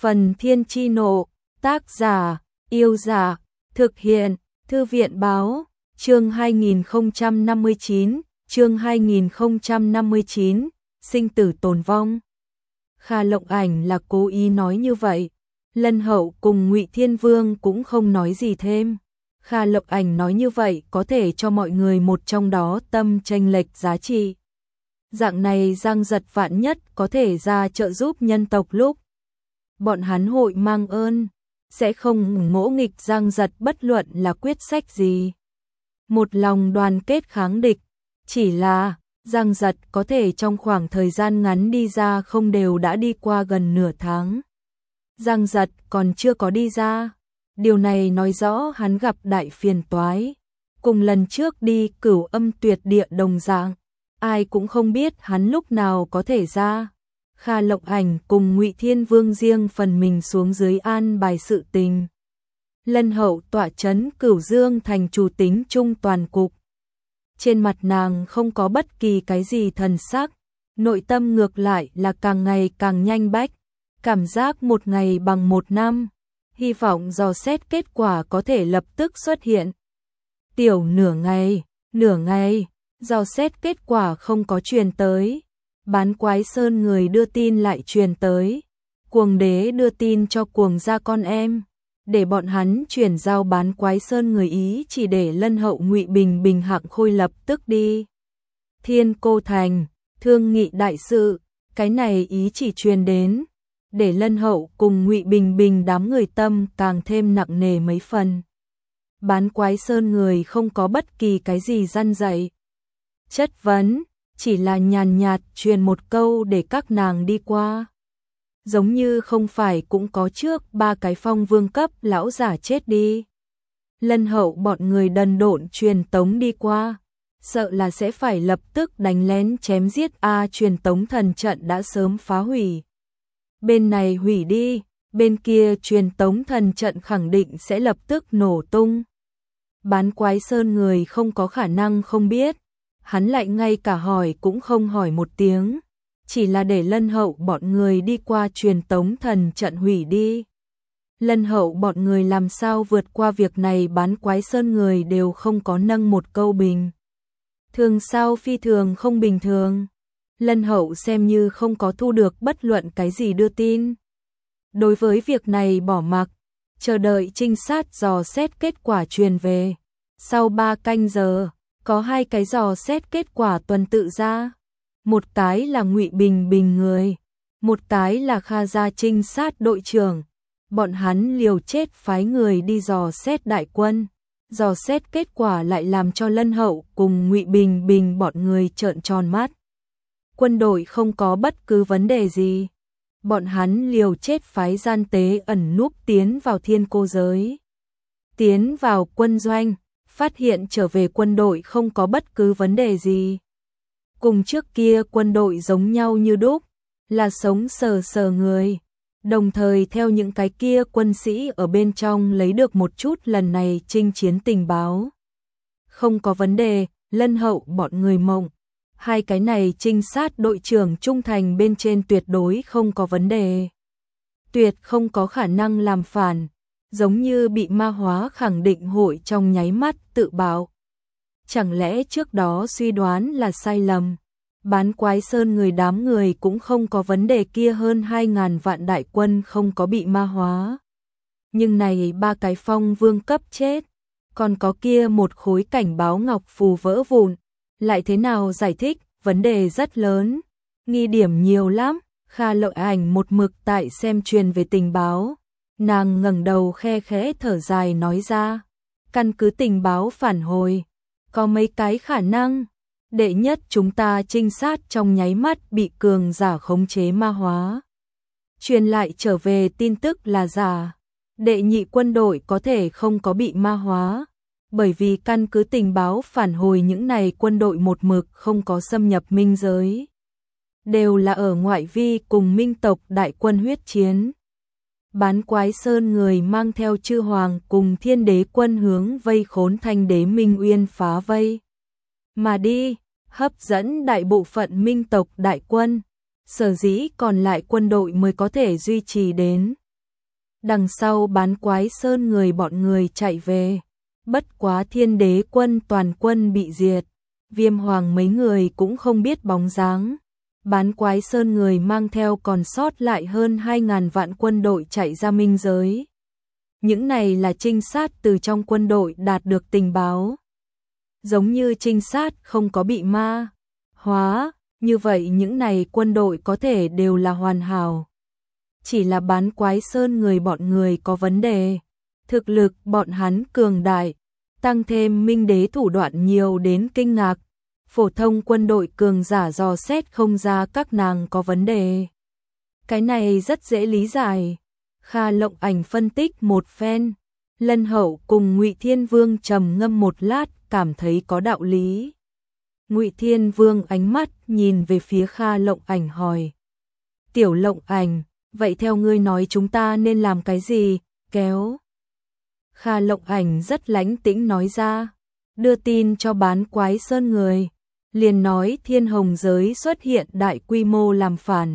Phần Thiên Chi Nộ, tác giả, Yêu Giả, thực hiện, Thư viện báo, chương 2059, sinh tử tồn vong. Kha Lộng Ảnh là cố ý nói như vậy. Lân Hậu cùng Ngụy Thiên Vương cũng không nói gì thêm. Kha Lộng Ảnh nói như vậy có thể cho mọi người một trong đó tâm chênh lệch giá trị. Dạng này Giang Giật vạn nhất có thể ra trợ giúp nhân tộc lúc bọn hắn hội mang ơn, sẽ không ngỗ nghịch Giang Giật bất luận là quyết sách gì. Một lòng đoàn kết kháng địch, chỉ là Giang Giật có thể trong khoảng thời gian ngắn đi ra không đều đã đi qua gần nửa tháng. Giang Giật còn chưa có đi ra, điều này nói rõ hắn gặp đại phiền toái. Cùng lần trước đi Cửu Âm Tuyệt Địa đồng dạng, ai cũng không biết hắn lúc nào có thể ra. Kha Lộng Ảnh cùng Ngụy Thiên Vương riêng phần mình xuống dưới an bài sự tình. Lân Hậu tọa chấn Cửu Dương thành chủ tính chung toàn cục. Trên mặt nàng không có bất kỳ cái gì thần sắc, nội tâm ngược lại là càng ngày càng nhanh bách, cảm giác một ngày bằng một năm, hy vọng dò xét kết quả có thể lập tức xuất hiện. Tiểu nửa ngày, dò xét kết quả không có truyền tới. Bán Quái Sơn người đưa tin lại truyền tới. Cuồng Đế đưa tin cho Cuồng gia con em, để bọn hắn chuyển giao Bán Quái Sơn người ý chỉ để Lân Hậu Ngụy Bình Hạng Khôi lập tức đi Thiên Cô Thành thương nghị đại sự. Cái này ý chỉ truyền đến, để Lân Hậu cùng Ngụy Bình đám người tâm càng thêm nặng nề mấy phần. Bán Quái Sơn người không có bất kỳ cái gì răn dạy, chất vấn, chỉ là nhàn nhạt truyền một câu để các nàng đi qua. Giống như không phải cũng có trước 3 cái phong vương cấp lão giả chết đi. Lân Hậu bọn người đần độn truyền tống đi qua, sợ là sẽ phải lập tức đánh lén chém giết truyền tống thần trận đã sớm phá hủy. Bên này hủy đi, bên kia truyền tống thần trận khẳng định sẽ lập tức nổ tung. Bán Quái Sơn người không có khả năng không biết, hắn lại ngay cả hỏi cũng không hỏi một tiếng, chỉ là để Lân Hậu bọn người đi qua truyền tống thần trận hủy đi. Lân Hậu bọn người làm sao vượt qua việc này, Bán Quái Sơn người đều không có nâng một câu bình thường sao phi thường không bình thường. Lân Hậu xem như không có thu được bất luận cái gì đưa tin. Đối với việc này bỏ mặc, chờ đợi trinh sát dò xét kết quả truyền về. Sau 3 canh giờ, có 2 cái dò xét kết quả tuần tự ra. Một cái là Ngụy Bình người, một cái là Kha gia trinh sát đội trưởng. Bọn hắn liều chết phái người đi dò xét đại quân. Dò xét kết quả lại làm cho Lân Hậu cùng Ngụy Bình bọn người trợn tròn mắt. Quân đội không có bất cứ vấn đề gì. Bọn hắn liều chết phái gian tế ẩn núp tiến vào thiên cô giới. Tiến vào quân doanh, phát hiện trở về quân đội không có bất cứ vấn đề gì. Cùng trước kia quân đội giống nhau như đúc, là sống sờ người. Đồng thời theo những cái kia quân sĩ ở bên trong lấy được một chút lần này chinh chiến tình báo. Không có vấn đề, Lân Hậu bọn người mộng. 2 cái này trinh sát đội trưởng trung thành bên trên tuyệt đối không có vấn đề. Tuyệt không có khả năng làm phản, giống như bị ma hóa khẳng định hội trong nháy mắt tự bạo. Chẳng lẽ trước đó suy đoán là sai lầm? Bán Quái Sơn người đám người cũng không có vấn đề, kia hơn 2.000 vạn đại quân không có bị ma hóa. Nhưng này 3 cái phong vương cấp chết, còn có kia một khối cảnh báo ngọc phù vỡ vụn, lại thế nào giải thích? Vấn đề rất lớn, nghi điểm nhiều lắm. Kha Lộng Ảnh một mực tại xem truyền về tình báo, nàng ngẩng đầu khe khẽ thở dài nói ra, căn cứ tình báo phản hồi, có mấy cái khả năng. Đệ nhất, chúng ta trinh sát trong nháy mắt bị cường giả khống chế ma hóa, truyền lại trở về tin tức là giả. Đệ nhị, quân đội có thể không có bị ma hóa, bởi vì căn cứ tình báo phản hồi những này quân đội một mực không có xâm nhập minh giới, đều là ở ngoại vi cùng minh tộc đại quân huyết chiến. Bán Quái Sơn người mang theo chư hoàng cùng thiên đế quân hướng vây khốn Thanh đế Minh Uyên phá vây mà đi, hấp dẫn đại bộ phận minh tộc đại quân. Sở dĩ còn lại quân đội mới có thể duy trì đến Đằng sau Bán Quái Sơn người bọn người chạy về. Bất quá Thiên Đế quân toàn quân bị diệt, Viêm Hoàng mấy người cũng không biết bóng dáng. Bán Quái Sơn người mang theo còn sót lại hơn 2.000 vạn quân đội chạy ra minh giới. Những này là trinh sát từ trong quân đội đạt được tình báo. Giống như trinh sát không có bị ma hóa, như vậy những này quân đội có thể đều là hoàn hảo. Chỉ là Bán Quái Sơn người bọn người có vấn đề. Thực lực bọn hắn cường đại, tăng thêm minh đế thủ đoạn nhiều đến kinh ngạc. Phổ thông quân đội cường giả dò xét không ra các nàng có vấn đề. Cái này rất dễ lý giải. Kha Lộng Ảnh phân tích một phen. Lân Hậu cùng Ngụy Thiên Vương trầm ngâm một lát, cảm thấy có đạo lý. Ngụy Thiên Vương ánh mắt nhìn về phía Kha Lộng Ảnh hỏi: Tiểu Lộng Ảnh, vậy theo ngươi nói chúng ta nên làm cái gì? Kéo. Kha Lộng Ảnh rất lãnh tĩnh nói ra: đưa tin cho Bán Quái Sơn người, liền nói Thiên Hồng giới xuất hiện đại quy mô làm phản.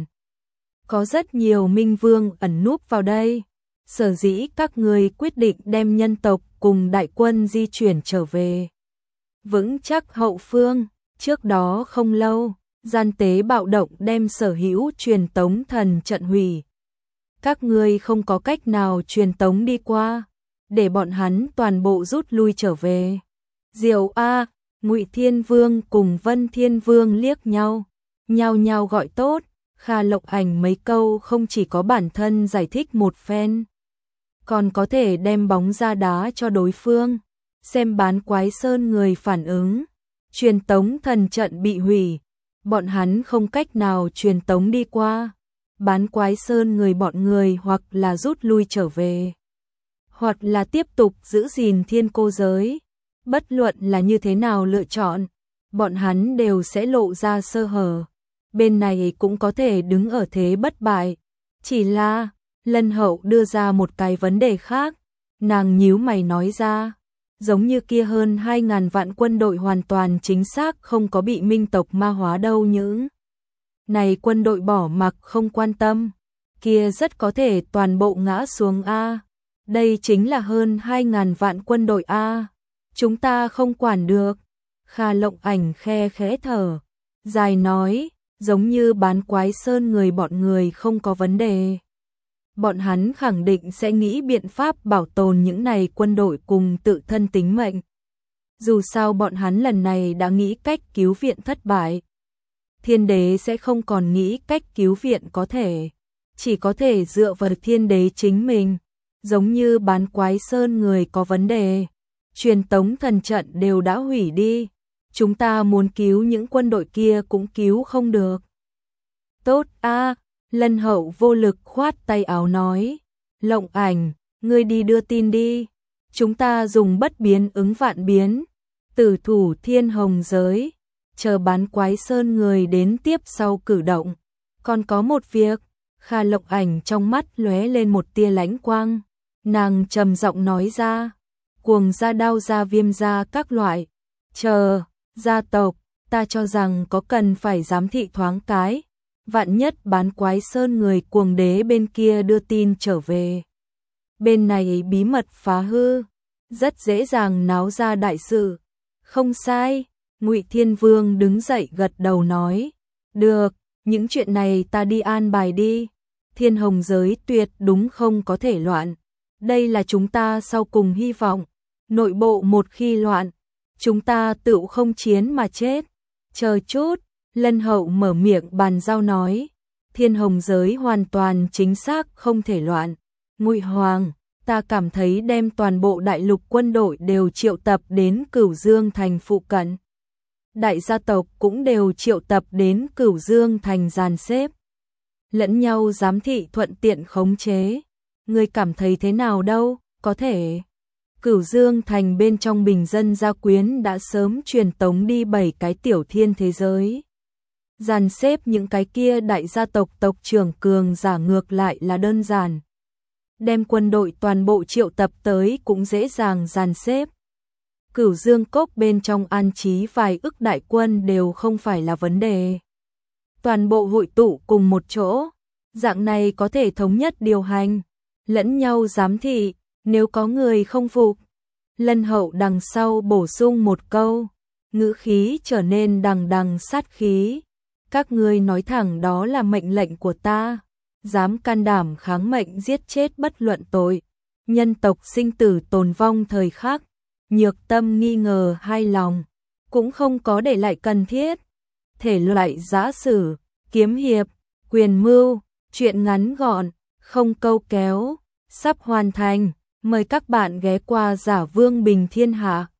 Có rất nhiều minh vương ẩn núp vào đây. Sở dĩ các người quyết định đem nhân tộc cùng đại quân di chuyển trở về. Vững chắc hậu phương, trước đó không lâu, gian tế bạo động đem sở hữu truyền tống thần trận hủy. Các ngươi không có cách nào truyền tống đi qua, để bọn hắn toàn bộ rút lui trở về. Diệu a, Ngụy Thiên Vương cùng Vân Thiên Vương liếc nhau, nhao nhao gọi tốt. Kha Lộng Ảnh mấy câu không chỉ có bản thân giải thích một phen, còn có thể đem bóng ra đá cho đối phương, xem Bán Quái Sơn người phản ứng. Truyền tống thần trận bị hủy, bọn hắn không cách nào truyền tống đi qua. Bán Quái Sơn người bọn người hoặc là rút lui trở về, hoặc là tiếp tục giữ gìn thiên cô giới. Bất luận là như thế nào lựa chọn, bọn hắn đều sẽ lộ ra sơ hở. Bên này cũng có thể đứng ở thế bất bại. Chỉ là, Lân Hậu đưa ra một cái vấn đề khác. Nàng nhíu mày nói ra, giống như kia hơn 2.000 vạn quân đội hoàn toàn chính xác không có bị minh tộc ma hóa đâu những. Này quân đội bỏ mặc không quan tâm, kia rất có thể toàn bộ ngã xuống A. Đây chính là hơn 2.000 vạn quân đội A. Chúng ta không quản được. Kha Lộng Ảnh khe khẽ thở, dài nói, giống như Bán Quái Sơn người bọn người không có vấn đề. Bọn hắn khẳng định sẽ nghĩ biện pháp bảo tồn những này quân đội cùng tự thân tính mệnh. Dù sao bọn hắn lần này đã nghĩ cách cứu viện thất bại. Thiên đế sẽ không còn nghĩ cách cứu viện có thể. Chỉ có thể dựa vào thiên đế chính mình. Giống như Bán Quái Sơn người có vấn đề. Truyền tống thần trận đều đã hủy đi. Chúng ta muốn cứu những quân đội kia cũng cứu không được. Tốt a, Lân Hậu vô lực khoát tay áo nói. Lộng Ảnh, ngươi đi đưa tin đi. Chúng ta dùng bất biến ứng vạn biến. Tử thủ Thiên Hồng giới. Chờ Bán Quái Sơn người đến tiếp sau cử động. Còn có một việc. Kha Lộng Ảnh trong mắt lóe lên một tia lãnh quang. Nàng trầm giọng nói ra. Cuồng gia đao gia viêm gia các loại. Chờ, gia tộc, ta cho rằng có cần phải giám thị thoáng cái. Vạn nhất Bán Quái Sơn người cuồng đế bên kia đưa tin trở về. Bên này bí mật phá hư, rất dễ dàng náo ra đại sự. Không sai, Ngụy Thiên Vương đứng dậy gật đầu nói. Được, những chuyện này ta đi an bài đi. Thiên Hồng giới tuyệt đúng không có thể loạn. Đây là chúng ta sau cùng hy vọng. Nội bộ một khi loạn, chúng ta tự không chiến mà chết. Chờ chút, Lân Hậu mở miệng bàn giao nói. Thiên Hồng giới hoàn toàn chính xác không thể loạn. Ngụy Hoàng, ta cảm thấy đem toàn bộ đại lục quân đội đều triệu tập đến Cửu Dương thành phụ cận. Đại gia tộc cũng đều triệu tập đến Cửu Dương thành dàn xếp. Lẫn nhau giám thị thuận tiện khống chế. Ngươi cảm thấy thế nào đâu, có thể. Cửu Dương thành bên trong bình dân gia quyến đã sớm truyền tống đi 7 cái tiểu thiên thế giới. Dàn xếp những cái kia đại gia tộc tộc trưởng cường giả ngược lại là đơn giản. Đem quân đội toàn bộ triệu tập tới cũng dễ dàng dàn xếp. Cửu Dương cốc bên trong an trí vài ức đại quân đều không phải là vấn đề. Toàn bộ hội tụ cùng một chỗ, dạng này có thể thống nhất điều hành. lẫn nhau giám thị, nếu có người không phục. Lân Hậu đằng sau bổ sung một câu, ngữ khí trở nên đằng đằng sát khí. Các ngươi nói thẳng đó là mệnh lệnh của ta, dám can đảm kháng mệnh giết chết bất luận tội. Nhân tộc sinh tử tồn vong thời khắc, Nhược Tâm nghi ngờ hai lòng, cũng không có để lại cần thiết. Thể loại giã sử, kiếm hiệp, quyền mưu, truyện ngắn gọn, không câu kéo, sắp hoàn thành. Mời các bạn ghé qua Giả Vương Bình Thiên Hạ.